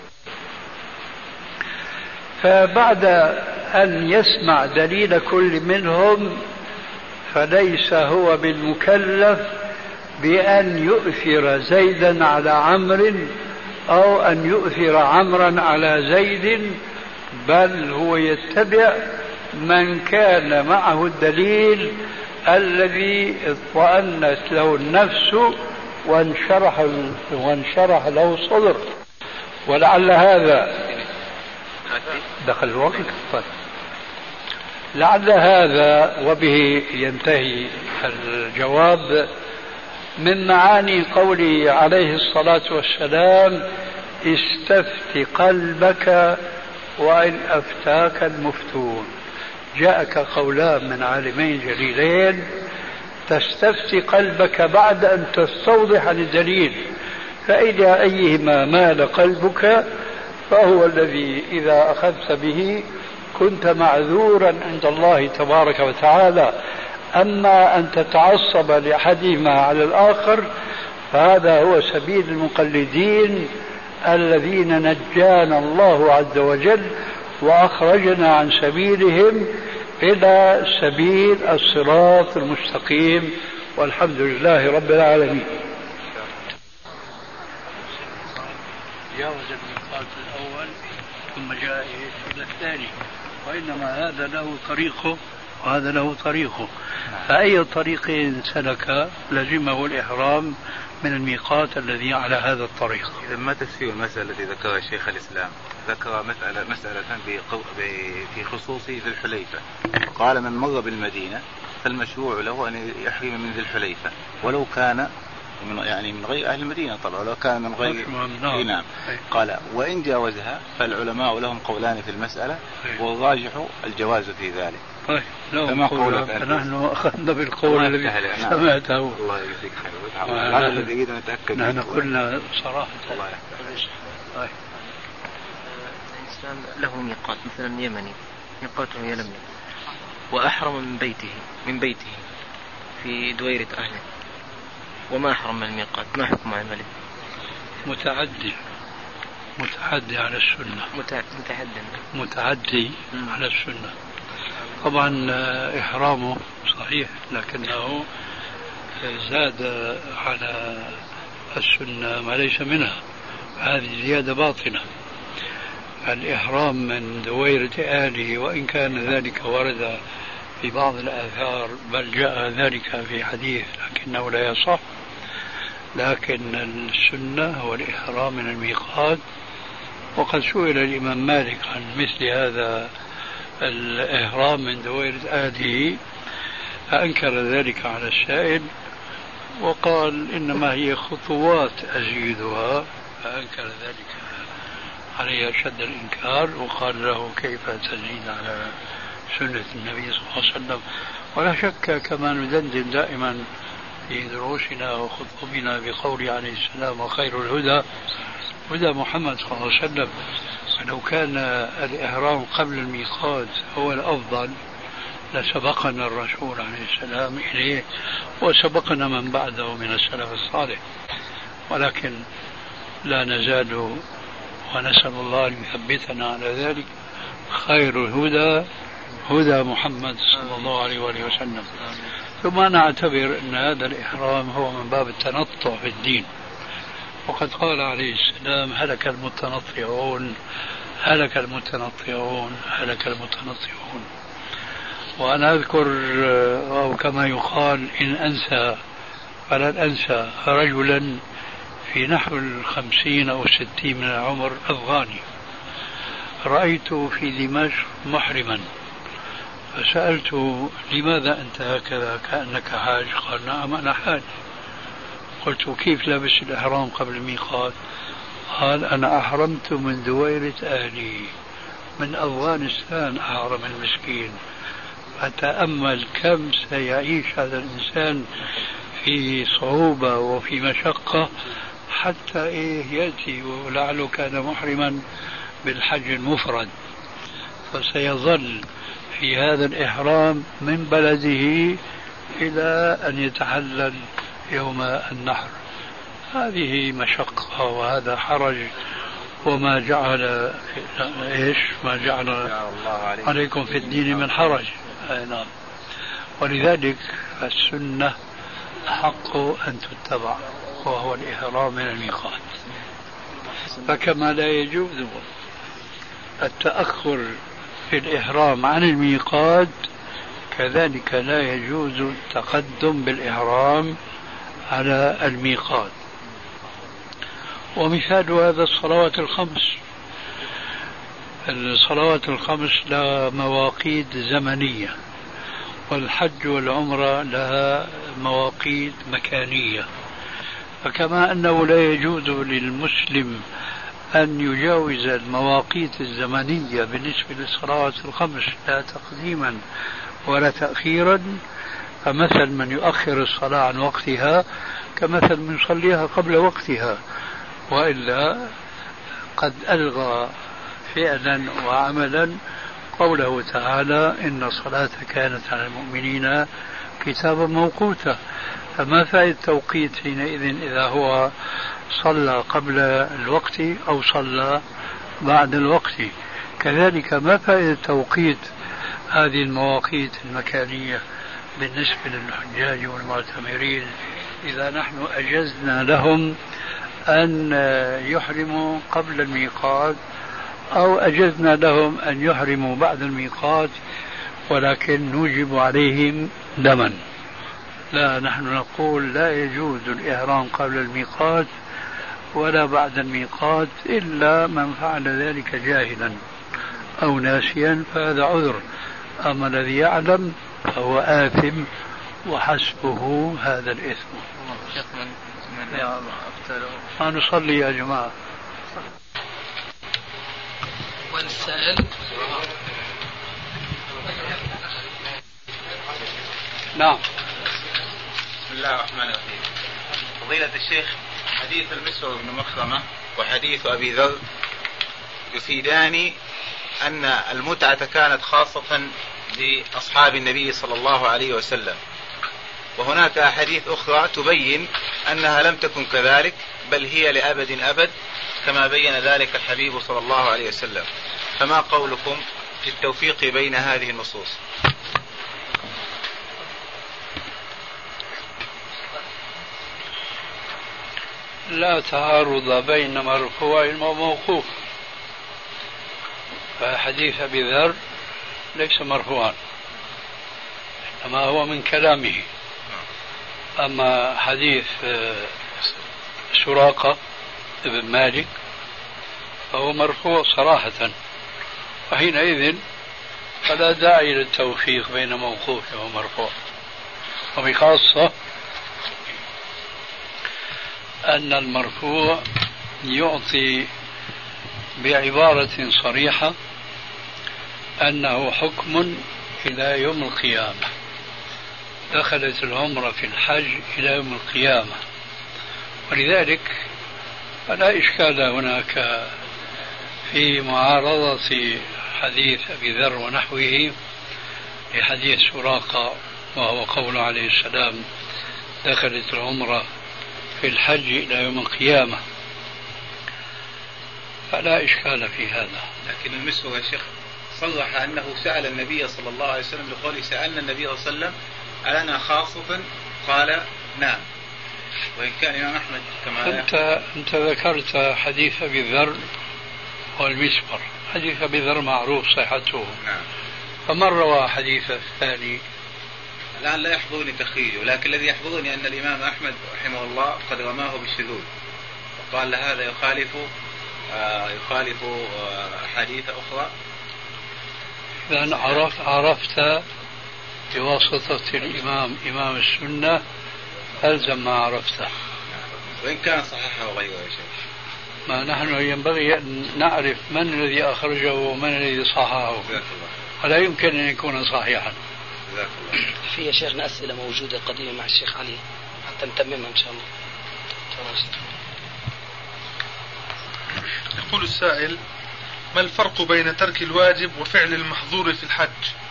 فبعد أن يسمع دليل كل منهم فليس هو بالمكلف بأن يؤثر زيدا على عمرو أو أن يؤثر عمرا على زيد، بل هو يتبع من كان معه الدليل الذي اطمأنت له النفس وانشرح له الصدر. ولعل هذا دخل الوقت، لعل هذا وبه ينتهي الجواب من معاني قوله عليه الصلاة والسلام: استفت قلبك وإن أفتاك المفتون. جاءك قولان من عالمين جليلين: تستفتي قلبك بعد أن تستوضح الدليل، فإلى أيهما مال قلبك فهو الذي إذا أخذت به كنت معذورا عند الله تبارك وتعالى. أما أن تتعصب لأحدهما على الآخر فهذا هو سبيل المقلدين الذين نجانا الله عز وجل وأخرجنا عن سبيلهم إلى سبيل الصراط المستقيم، والحمد لله رب العالمين. جاوز الميقات الأول ثم جاء إلى الثاني، وإنما هذا له طريقه وهذا له طريقه، فأي طريق سلك لزمه الإحرام من الميقات الذي على هذا الطريق. إذا ما تفسير المسألة التي ذكرها شيخ الإسلام؟ ذكر مسألة في خصوص ذي الحليفة، قال: من مر بالمدينة فالمشروع له أن يحرم من ذي الحليفة ولو كان من غير أهل المدينة طبعا، ولو كان من غير. نعم. قال: وإن جاوزها فالعلماء لهم قولان في المسألة، والراجح الجواز في ذلك. كما قولك أنت. نحن أخذنا بالقول الذي سمعته. الله يجزيك خير. هذا الذي أريد أن أتأكد. نحن قلنا صراحة. الله يحفظك. الإنسان له ميقات مثلا يمني، ميقاته يلملم، وأحرم من بيته في دويرة أهله، وما أحرم من الميقات، ما حكم عمله؟ متعدي على السنة. متعدي على السنة. طبعا إحرامه صحيح، لكنه زاد على السنة ما ليس منها، هذه زيادة باطنة. الإحرام من دويرة آله، وإن كان ذلك ورد في بعض الآثار بل جاء ذلك في حديث لكنه لا يصح، لكن السنة هو الإحرام من الميقات. وقد سئل الإمام مالك عن مثل هذا الإحرام من دويرة آله فأنكر ذلك على السائل وقال إنما هي خطوات أزيدها، فأنكر ذلك عليه أشد الإنكار، وقال له: كيف تزيد على سنة النبي صلى الله عليه وسلم؟ ولا شك كما ندندن دائما في دروسنا وخطبنا بقول عليه السلام: وخير الهدى هدى محمد صلى الله عليه وسلم لو كان الإحرام قبل الميقات هو الأفضل لسبقنا الرسول عليه السلام إليه وسبقنا من بعده من السلف الصالح، ولكن لا نزال ونسأل الله أن يثبتنا على ذلك. خير الهدى هدى محمد صلى الله عليه وآله وسلم. ثم أنا أعتبر أن هذا الإحرام هو من باب التنطع في الدين، وقد قال عليه السلام هلك المتنطعون هلك المتنطعون هلك المتنطعون. وأنا أذكر أو كما يقال إن أنسى فلن أنسى رجلا في نحو 50 أو 60 من العمر أفغاني رأيته في دمشق محرما، فسألته لماذا أنت هكذا كأنك حاج؟ قال نعم أنا حاج. قلت كيف لابس الإحرام قبل الميقات؟ قال أنا أحرمت من دويرة أهلي من أفغانستان أحرم المسكين. فتأمل كم سيعيش هذا الإنسان في صعوبة وفي مشقة حتى يأتي، ولعله كان محرما بالحج المفرد، فسيظل في هذا الإحرام من بلده إلى أن يتحلل يوم النحر. هذه مشقة وهذا حرج، وما جعل ما جعل عليكم في الدين من حرج. نعم. ولذلك السنة حق أن تتبع وهو الإحرام من الميقات. فكما لا يجوز التأخر في الإحرام عن الميقات كذلك لا يجوز التقدم بالإحرام على الميقات. ومثال هذا الصلوات الخمس. الصلوات الخمس لها مواقيت زمنية، والحج والعمرة لها مواقيت مكانية. فكما أنه لا يجوز للمسلم أن يجاوز المواقيت الزمنية بالنسبة للصلوات الخمس لا تقديما ولا تأخيرا، فمثل من يؤخر الصلاة عن وقتها كمثل من يصليها قبل وقتها، وإلا قد ألغى فعلا وعملا قوله تعالى إن الصلاة كانت على المؤمنين كتابا موقوتا. فما فائدة التوقيت حينئذ إذا هو صلى قبل الوقت أو صلى بعد الوقت؟ كذلك ما فائدة توقيت هذه المواقيت المكانية بالنسبة للحجاج والمعتمرين إذا نحن أجزنا لهم أن يحرموا قبل الميقات أو أجزنا لهم أن يحرموا بعد الميقات، ولكن نوجب عليهم دما؟ لا، نحن نقول لا يجوز الإحرام قبل الميقات ولا بعد الميقات إلا من فعل ذلك جاهلا أو ناسيا فهذا عذر، أما الذي يعلم فهو آثم وحسبه هذا الإثم. يا الله ما نصلي يا جماعة. والسائل نعم. بسم الله الرحمن الرحيم. فضيلة الشيخ، حديث المسور بن مخرمة وحديث أبي ذر يفيدان أن المتعة كانت خاصة لأصحاب النبي صلى الله عليه وسلم، وهناك أحاديث أخرى تبين أنها لم تكن كذلك بل هي لأبد أبد كما بين ذلك الحبيب صلى الله عليه وسلم. فما قولكم في التوفيق بين هذه النصوص؟ لا تعارض بين مرفوع وموقوف، فحديث أبي ذر ليس مرفوعا إنما هو من كلامه، أما حديث سراقة ابن مالك فهو مرفوع صراحة، وحينئذ فلا داعي للتوفيق بين موقوف ومرفوع. وبخاصة أن المرفوع يعطي بعبارة صريحة أنه حكم إلى يوم القيامة، دخلت العمرة في الحج إلى يوم القيامة، ولذلك فلا إشكال هناك في معارضة حديث أبي ذر ونحوه لحديث سراقة، وهو قول عليه السلام: دخلت العمرة في الحج إلى يوم القيامة، فلا إشكال في هذا. لكن المسور يا شيخ صرح أنه سأل النبي صلى الله عليه وسلم بقوله: سألنا النبي صلى الله عليه وسلم ألنا خاصة؟ قال: نعم. وإن كان الإمام أحمد كما أنت ذكرت حديث أبي ذر والمسبر. حديث أبي ذر معروف صحته. نعم. فمن روى حديث الثاني؟ الآن لا يحضرني تخريجه، لكن الذي يحضرني أن الإمام أحمد رحمه الله قد رماه بالشذوذ، وقال هذا يخالف حديث أخرى. إذا عرفت بواسطة الإمام إمام السنة ألزم ما عرفته، وإن كان صححه غيره يا شيخ. ما نحن ينبغي أن نعرف من الذي أخرجه ومن الذي صححه، ولا يمكن أن يكون صحيحا. في يا شيخنا أسئلة موجودة قديمة مع الشيخ علي حتى نتممها إن شاء الله. يقول السائل: ما الفرق بين ترك الواجب وفعل المحظور في الحج؟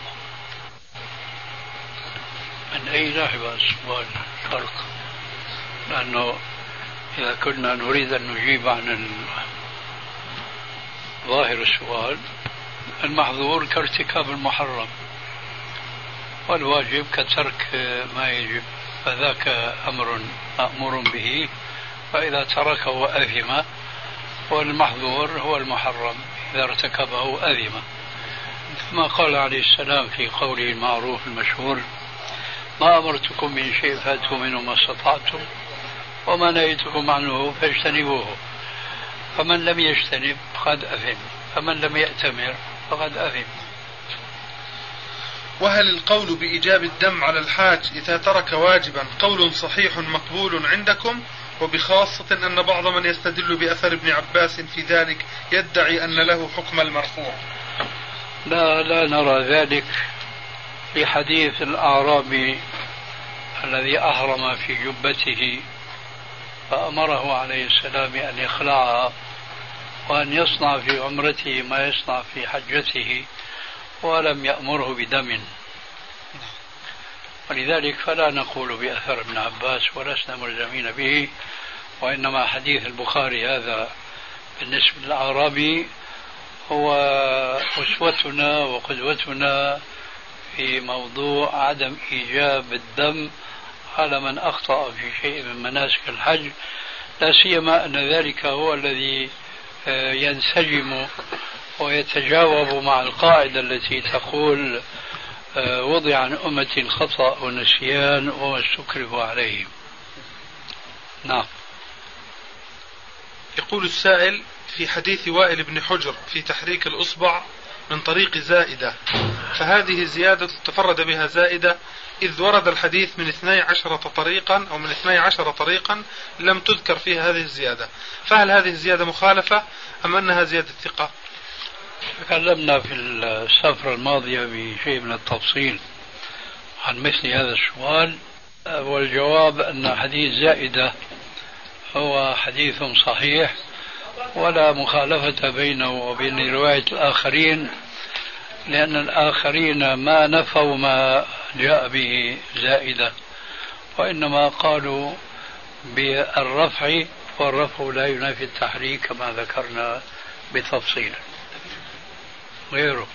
من أي ناحية السؤال فرق؟ لأنه إذا كنا نريد أن نجيب عن ظاهر السؤال، المحظور كارتكاب المحرم، والواجب كترك ما يجب، فذاك أمر مأمور به، فإذا تركه أثم، والمحظور هو المحرم إذا ارتكبه أثم. كما قال عليه السلام في قوله المعروف المشهور: ما أمرتكم من شيء فأتوا منه ما استطعتم وما نهيتكم عنه فاجتنبوه، فمن لم يجتنب فقد أثم، فمن لم يأتمر فقد أثم. وهل القول بإيجاب الدم على الحاج إذا ترك واجبا قول صحيح مقبول عندكم، وبخاصة أن بعض من يستدل بأثر ابن عباس في ذلك يدعي أن له حكم المرفوع؟ لا نرى ذلك. في حديث الأعرابي الذي أهرم في جبته فأمره عليه السلام أن يخلعها وأن يصنع في عمرته ما يصنع في حجته، ولم يأمره بدم، ولذلك فلا نقول بأثر ابن عباس ولسنا ملزمين به. وإنما حديث البخاري هذا بالنسبة للأعرابي هو أسوتنا وقدوتنا في موضوع عدم إيجاب الدم على من أخطأ في شيء من مناسك الحج، لا سيما أن ذلك هو الذي ينسجم ويتجاوب مع القاعدة التي تقول: وضع عن أمة الخطأ والنسيان وما استكرهوا عليه. نعم. يقول السائل: في حديث وائل بن حجر في تحريك الأصبع من طريق زائدة، فهذه زيادة تفرد بها زائدة، إذ ورد الحديث من 12 طريقا أو من 12 طريقا لم تذكر فيها هذه الزيادة، فهل هذه الزيادة مخالفة أم أنها زيادة ثقة؟ تكلمنا في السفرة الماضية بشيء من التفصيل عن مثل هذا السؤال، والجواب أن حديث زائدة هو حديث صحيح ولا مخالفة بينه وبين رواية الآخرين، لأن الآخرين ما نفوا ما جاء به زائدة، وإنما قالوا بالرفع، والرفع لا ينافي التحريك كما ذكرنا بتفصيل. غيره.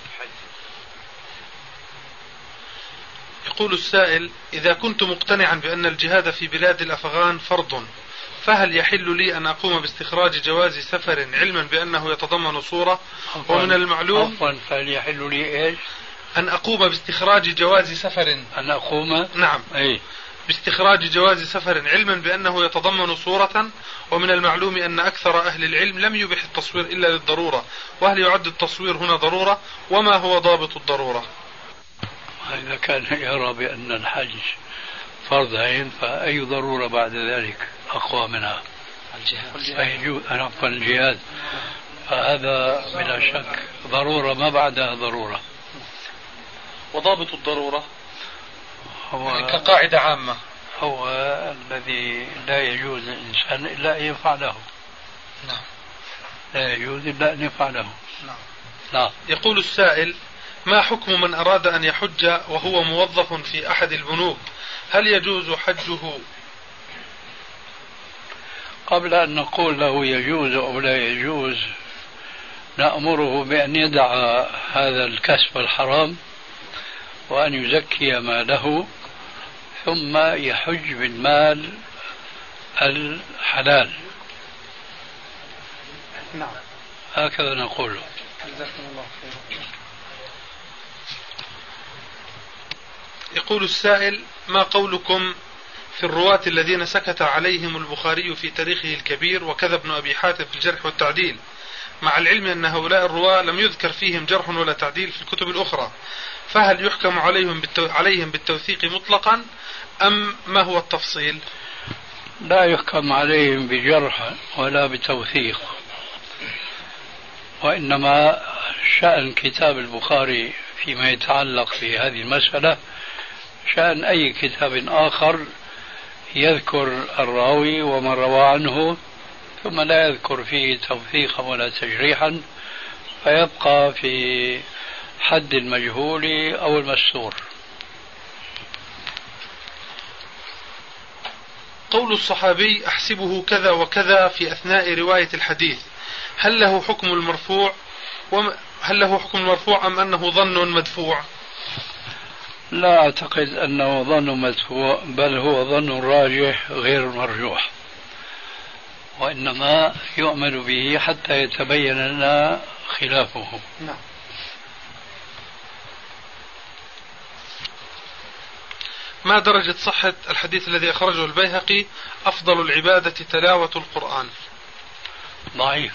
يقول السائل: إذا كنت مقتنعا بأن الجهاد في بلاد الأفغان فرض، فهل يحل لي أن أقوم باستخراج جواز سفر علما بأنه يتضمن صورة؟ ومن المعلوم فهل يحل لي إيش؟ أن أقوم باستخراج جواز سفر. أن أقوم؟ نعم. أي. باستخراج جواز سفر علما بأنه يتضمن صورة، ومن المعلوم أن أكثر أهل العلم لم يبح التصوير إلا للضرورة، وهل يعد التصوير هنا ضرورة؟ وما هو ضابط الضرورة؟ إذا كان يرى بأن الحج فرض عين فأي ضرورة بعد ذلك أقوى منها؟ الجهاد، فهذا بلا شك ضرورة ما بعدها ضرورة. وضابط الضرورة هو كقاعدة عامة هو الذي لا يجوز الإنسان إلا أن يفعله. نعم. لا يجوز إلا أن يفعله. نعم. نعم. يقول السائل: ما حكم من أراد أن يحج وهو موظف في أحد البنوك؟ هل يجوز حجه؟ قبل أن نقول له يجوز أو لا يجوز، نأمره بأن يدع هذا الكسب الحرام وأن يزكي ماله ثم يحج بالمال الحلال. نعم. هكذا نقول. جزاكم الله خيرا. يقول السائل: ما قولكم في الرواة الذين سكت عليهم البخاري في تاريخه الكبير وكذا ابن أبي حاتم في الجرح والتعديل، مع العلم أن هؤلاء الرواة لم يذكر فيهم جرح ولا تعديل في الكتب الأخرى، فهل يحكم عليهم بالتوثيق مطلقا أم ما هو التفصيل؟ لا يحكم عليهم بجرح ولا بتوثيق، وإنما شأن كتاب البخاري فيما يتعلق بهذه المسألة شأن أي كتاب آخر يذكر الراوي ومن روى عنه ثم لا يذكر فيه توثيقا ولا تجريحا، فيبقى في حد المجهول أو المستور. قول الصحابي: أحسبه كذا وكذا في أثناء رواية الحديث، هل له حكم المرفوع أم أنه ظن مدفوع؟ لا أعتقد أنه ظن مدفوع، بل هو ظن راجح غير مرجوح، وإنما يؤمل به حتى يتبين لنا خلافه. نعم. ما درجة صحة الحديث الذي أخرجه البيهقي: أفضل العبادة تلاوة القرآن؟ ضعيف.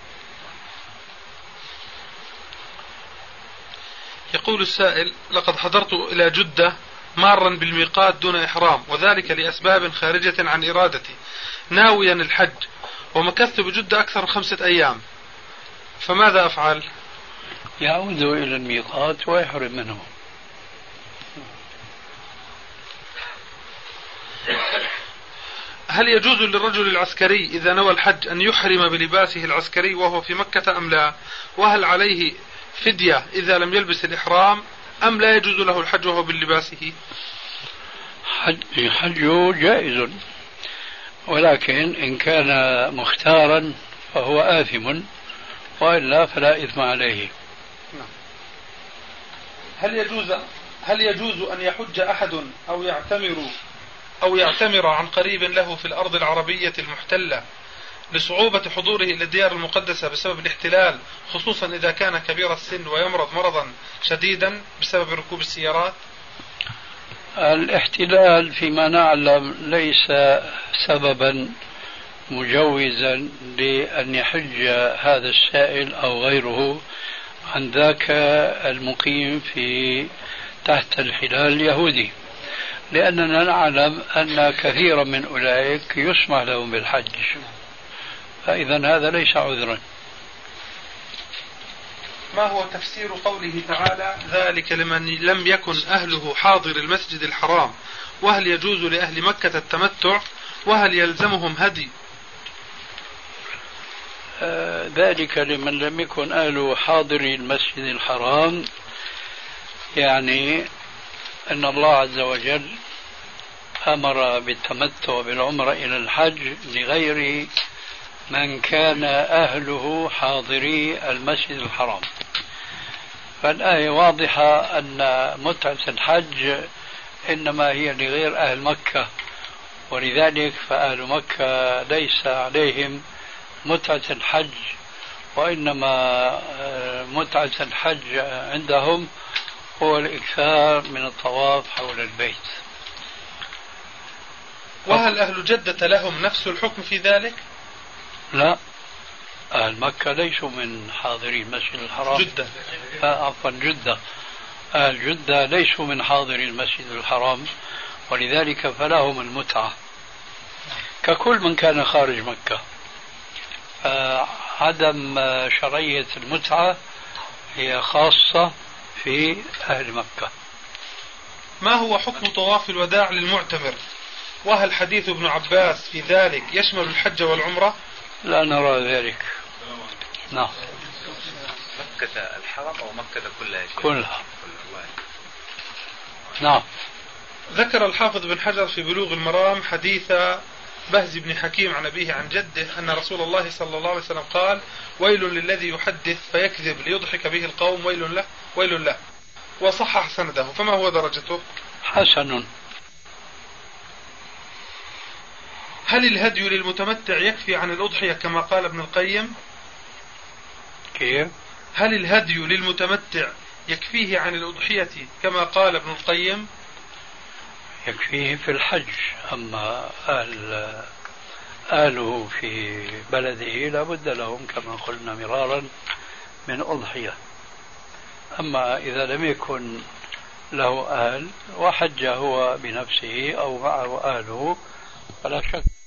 يقول السائل: لقد حضرت إلى جدة مارا بالميقات دون إحرام، وذلك لأسباب خارجة عن إرادتي، ناويا الحج، ومكثت بجدة أكثر من 5 أيام، فماذا أفعل؟ يعود إلى الميقات ويحرم منه. هل يجوز للرجل العسكري إذا نوى الحج أن يحرم بلباسه العسكري وهو في مكة أم لا؟ وهل عليه فدية إذا لم يلبس الإحرام أم لا يجوز له الحج وهو بلباسه؟ حجه جائز، ولكن إن كان مختارا فهو آثم، وإلا فلا إثم عليه. هل يجوز أن يحج أحد أو يعتمر عن قريب له في الأرض العربية المحتلة لصعوبة حضوره إلى الديار المقدسة بسبب الاحتلال، خصوصا إذا كان كبير السن ويمرض مرضا شديدا بسبب ركوب السيارات؟ الاحتلال فيما نعلم ليس سببا مجوزا لأن يحج هذا السائل أو غيره عن ذاك المقيم في تحت الحلال اليهودي، لأننا نعلم أن كثيرا من أولئك يسمح لهم بالحج، فإذا هذا ليس عذرا. ما هو تفسير قوله تعالى: ذلك لمن لم يكن أهله حاضر المسجد الحرام، وهل يجوز لأهل مكة التمتع، وهل يلزمهم هدي؟ ذلك لمن لم يكن أهله حاضر المسجد الحرام، يعني أن الله عز وجل أمر بالتمتع بالعمرة إلى الحج لغير من كان أهله حاضري المسجد الحرام، فالآية واضحة أن متعة الحج إنما هي لغير أهل مكة، ولذلك فأهل مكة ليس عليهم متعة الحج، وإنما متعة الحج عندهم هو الإكثار من الطواف حول البيت. وهل أهل جدة لهم نفس الحكم في ذلك؟ لا، أهل مكة ليسوا من حاضري المسجد الحرام. جدة أهل جدة ليسوا من حاضري المسجد الحرام، ولذلك فلهم المتعة ككل من كان خارج مكة. عدم شرعية المتعة هي خاصة في أهل مكة. ما هو حكم طواف الوداع للمعتمر؟ وهل حديث ابن عباس في ذلك يشمل الحج والعمرة؟ لا نرى ذلك. نعم. مكة الحرم أو مكة كلها؟ كلها. نعم. ذكر الحافظ بن حجر في بلوغ المرام حديث بهز بن حكيم عن أبيه عن جده أن رسول الله صلى الله عليه وسلم قال: ويل للذي يحدث فيكذب ليضحك به القوم، ويل له. وصحح سنده، فما هو درجته؟ حسن. هل الهدي للمتمتع يكفي عن الأضحية كما قال ابن القيم؟ كيف؟ هل الهدي للمتمتع يكفيه عن الأضحية كما قال ابن القيم؟ يكفيه في الحج، أما أهله في بلده لابد لهم كما قلنا مرارا من أضحية. أما إذا لم يكن له أهل وحج هو بنفسه أو معه أهله فلا شك